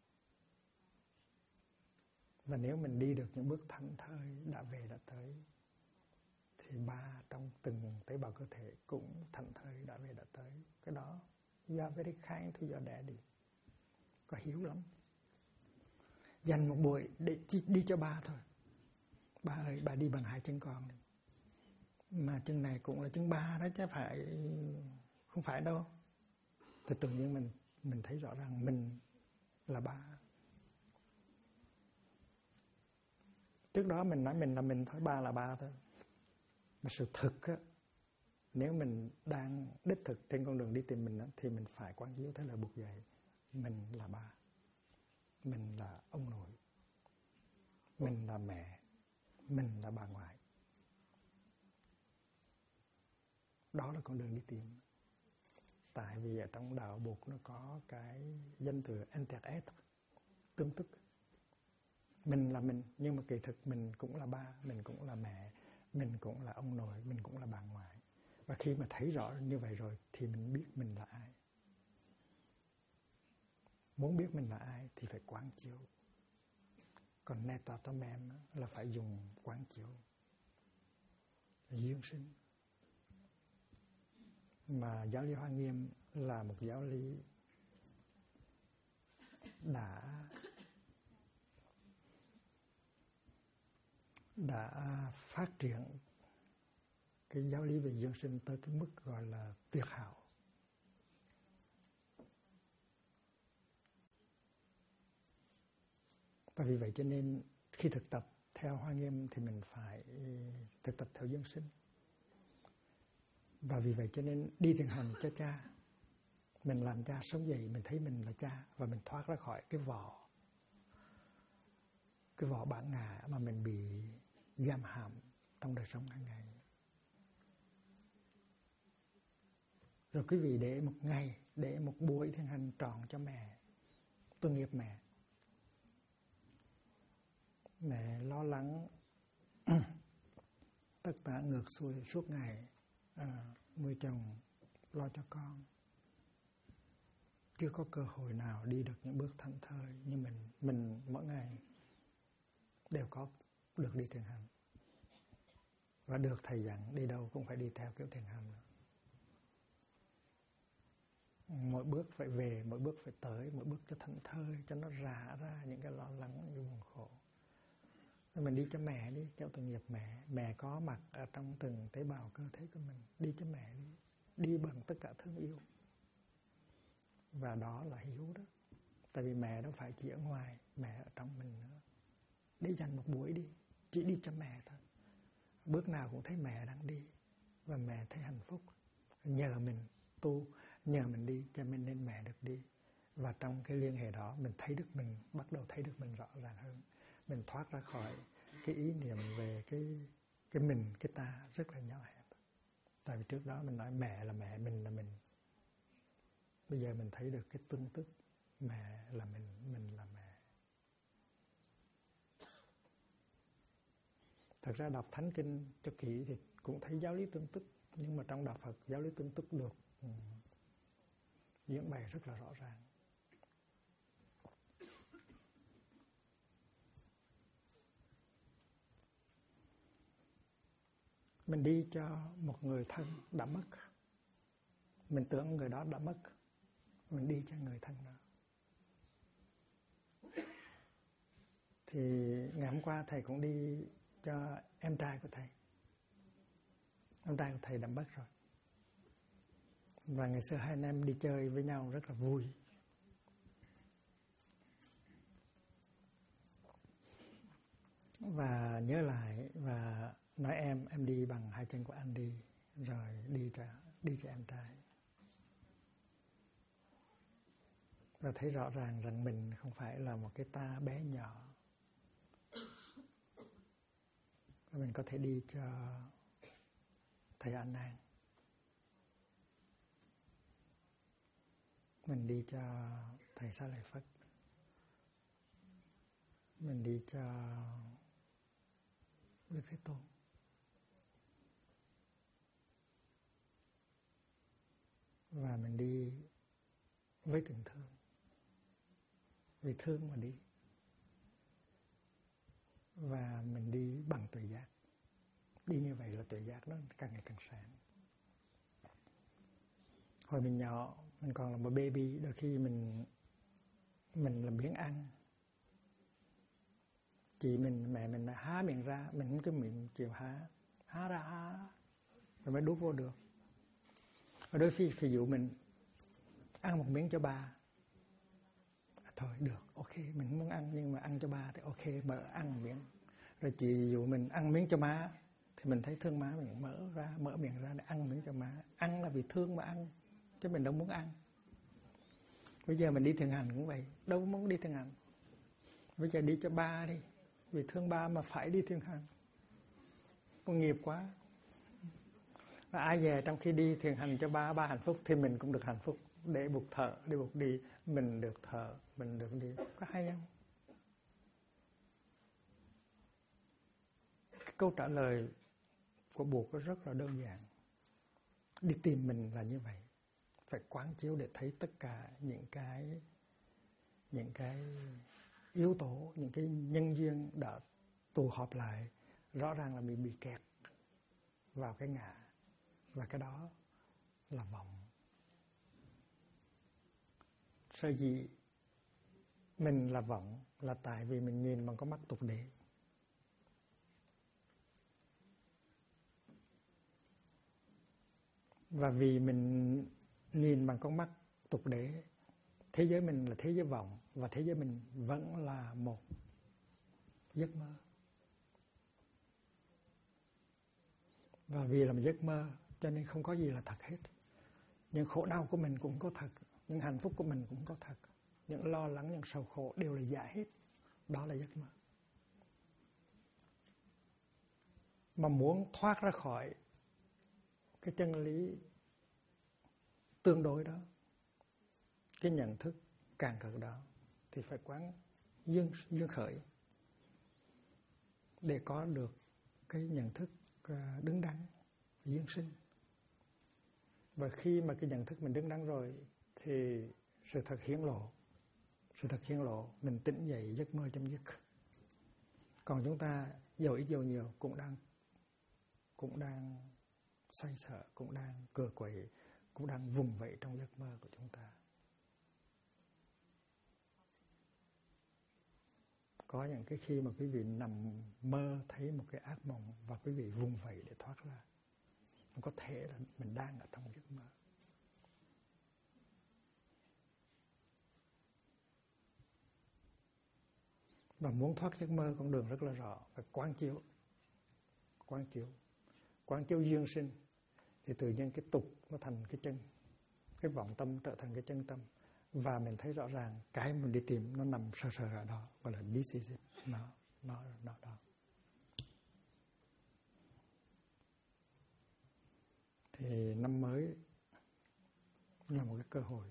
Và nếu mình đi được những bước thảnh thơi, đã về đã tới, thì ba trong từng tế bào cơ thể cũng thảnh thơi, đã về đã tới. Cái đó do very kind to your daddy. Có hiếu lắm. Dành một buổi để đi cho ba thôi. Ba ơi, ba đi bằng hai chân con. Mà chân này cũng là chân ba đó chứ không phải đâu. Thì tự nhiên mình thấy rõ ràng mình là ba. Trước đó mình nói mình là mình thôi, ba là ba thôi. Mà sự thực á, nếu mình đang đích thực trên con đường đi tìm mình á, thì mình phải quán chiếu thế là buộc dậy. Mình là ba. Mình là ông nội. Mình là mẹ. Mình là bà ngoại. Đó là con đường đi tìm. Tại vì ở trong đạo Bụt nó có cái danh từ inter-être, tương tức. Mình là mình, nhưng mà kỳ thực mình cũng là ba, mình cũng là mẹ, mình cũng là ông nội, mình cũng là bà ngoại. Và khi mà thấy rõ như vậy rồi thì mình biết mình là ai. Muốn biết mình là ai thì phải quán chiếu. Còn connaître toi-même là phải dùng quán chiếu. Duyên sinh. Mà giáo lý Hoa Nghiêm là một giáo lý đã phát triển cái giáo lý về duyên sinh tới cái mức gọi là tuyệt hảo. Và vì vậy cho nên khi thực tập theo Hoa Nghiêm thì mình phải thực tập theo duyên sinh. Và vì vậy cho nên đi thiền hành cho cha. Mình làm cha sống dậy, mình thấy mình là cha và mình thoát ra khỏi cái vỏ bản ngã mà mình bị giam hãm trong đời sống hàng ngày. Rồi quý vị để một buổi thiền hành tròn cho mẹ. Tội nghiệp mẹ. Mẹ lo lắng tất cả ngược xuôi suốt ngày, nuôi chồng, lo cho con. Chưa có cơ hội nào đi được những bước thảnh thơi như mình mỗi ngày đều có được đi thiền hành. Và được thầy dặn đi đâu cũng phải đi theo kiểu thiền hành. Mỗi bước phải về, mỗi bước phải tới, mỗi bước cho thảnh thơi, cho nó rã ra những cái lo lắng, những cái buồn khổ. Mình đi cho mẹ đi, theo tội nghiệp mẹ. Mẹ có mặt ở trong từng tế bào cơ thể của mình. Đi cho mẹ đi. Đi bằng tất cả thương yêu. Và đó là hiếu đó. Tại vì mẹ đâu phải chỉ ở ngoài, mẹ ở trong mình nữa. Đi dành một buổi đi, chỉ đi cho mẹ thôi. Bước nào cũng thấy mẹ đang đi. Và mẹ thấy hạnh phúc. Nhờ mình tu, nhờ mình đi cho mình nên mẹ được đi. Và trong cái liên hệ đó mình thấy được mình, bắt đầu thấy được mình rõ ràng hơn. Mình thoát ra khỏi cái ý niệm về cái mình, cái ta rất là nhỏ hẹp. Tại vì trước đó mình nói mẹ là mẹ, mình là mình. Bây giờ mình thấy được cái tương tức mẹ là mình là mẹ. Thật ra đọc Thánh Kinh cho kỹ thì cũng thấy giáo lý tương tức. Nhưng mà trong Đạo Phật giáo lý tương tức được diễn bày rất là rõ ràng. Mình đi cho một người thân đã mất. Mình tưởng người đó đã mất. Mình đi cho người thân đó. Thì ngày hôm qua thầy cũng đi cho em trai của thầy. Em trai của thầy đã mất rồi. Và ngày xưa hai anh em đi chơi với nhau rất là vui. Và nhớ lại và nói em đi bằng hai chân của anh đi. Rồi đi cho em trai. Và thấy rõ ràng rằng mình không phải là một cái ta bé nhỏ. Và mình có thể đi cho thầy An Nan. Mình đi cho thầy Xá Lợi Phất. Mình đi cho Đức Thế Tôn. Và mình đi với tình thương. Vì thương mà đi. Và mình đi bằng tuệ giác. Đi như vậy là tuệ giác nó càng ngày càng sáng. Hồi mình nhỏ, mình còn là một baby, đôi khi mình làm biếng ăn. Chị mình, mẹ mình há miệng ra, mình không cái miệng chịu há ra rồi mới đút vô được. Và đôi khi ví dụ mình ăn một miếng cho ba, thôi được, ok, mình không muốn ăn nhưng mà ăn cho ba thì ok, mở ăn một miếng. Rồi chị ví dụ mình ăn miếng cho má thì mình thấy thương má, mình mở miệng ra để ăn miếng cho má. Ăn là vì thương mà ăn, chứ mình đâu muốn ăn. Bây giờ mình đi thiền hành cũng vậy, đâu muốn đi thiền hành. Bây giờ đi cho ba đi, vì thương ba mà phải đi thiền hành. Có nghiệp quá. Và ai về trong khi đi thiền hành cho ba hạnh phúc thì mình cũng được hạnh phúc. Để buộc thở, để buộc đi, mình được thở, mình được đi. Có hay không? Cái câu trả lời của buộc rất là đơn giản. Đi tìm mình là như vậy. Phải quán chiếu để thấy tất cả những cái yếu tố, những cái nhân duyên đã tụ họp lại. Rõ ràng là mình bị kẹt vào cái ngã. Và cái đó là vọng. Sở dĩ mình là vọng là tại vì mình nhìn bằng con mắt tục đế. Và vì mình nhìn bằng con mắt tục đế, thế giới mình là thế giới vọng và thế giới mình vẫn là một giấc mơ. Và vì là một giấc mơ cho nên không có gì là thật hết. Những khổ đau của mình cũng có thật, những hạnh phúc của mình cũng có thật, những lo lắng, những sầu khổ đều là giả hết. Đó là giấc mơ. Mà muốn thoát ra khỏi cái chân lý tương đối đó, cái nhận thức càng cực đó, thì phải quán duyên khởi để có được cái nhận thức đứng đắn, duyên sinh. Và khi mà cái nhận thức mình đứng đắn rồi thì sự thật hiển lộ. Sự thật hiển lộ, mình tỉnh dậy, giấc mơ chấm dứt. Còn chúng ta dầu ít dầu nhiều cũng đang xoay sở, cũng đang cựa quậy, cũng đang vùng vẫy trong giấc mơ của chúng ta. Có những cái khi mà quý vị nằm mơ thấy một cái ác mộng và quý vị vùng vẫy để thoát ra, có thể là mình đang ở trong giấc mơ. Và muốn thoát giấc mơ con đường rất là rõ, phải quán chiếu. Quán chiếu duyên sinh thì tự nhiên cái tục nó thành cái chân, cái vọng tâm trở thành cái chân tâm, và mình thấy rõ ràng cái mình đi tìm nó nằm sờ sờ ở đó, gọi là this is it, nó đó. Thì năm mới là một cái cơ hội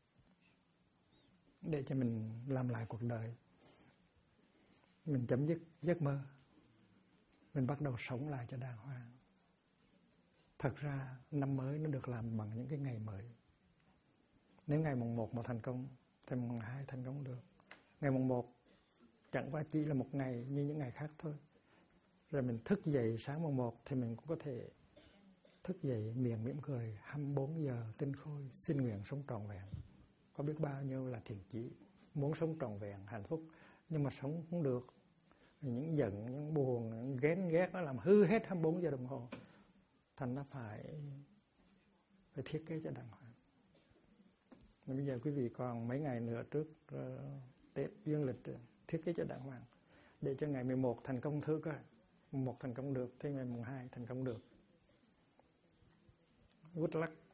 để cho mình làm lại cuộc đời. Mình chấm dứt giấc mơ, mình bắt đầu sống lại cho đàng hoàng. Thật ra năm mới nó được làm bằng những cái ngày mới. Nếu ngày mùng 1 mà thành công thì mùng 2 thành công được. Ngày mùng 1 chẳng qua chỉ là một ngày như những ngày khác thôi. Rồi mình thức dậy sáng mùng 1 thì mình cũng có thể thức dậy miệng mỉm cười 24 giờ tinh khôi, xin nguyện sống trọn vẹn. Có biết bao nhiêu là thiện chí muốn sống trọn vẹn, hạnh phúc, nhưng mà sống không được. Những giận, những buồn, những ghen ghét nó làm hư hết 24 giờ đồng hồ. Thành nó phải thiết kế cho đàng hoàng. Bây giờ quý vị còn mấy ngày nữa trước Tết dương lịch, thiết kế cho đàng hoàng để cho ngày 11 thành công thử coi. 11 thành công được thì ngày mùng 2 thành công được. Good luck.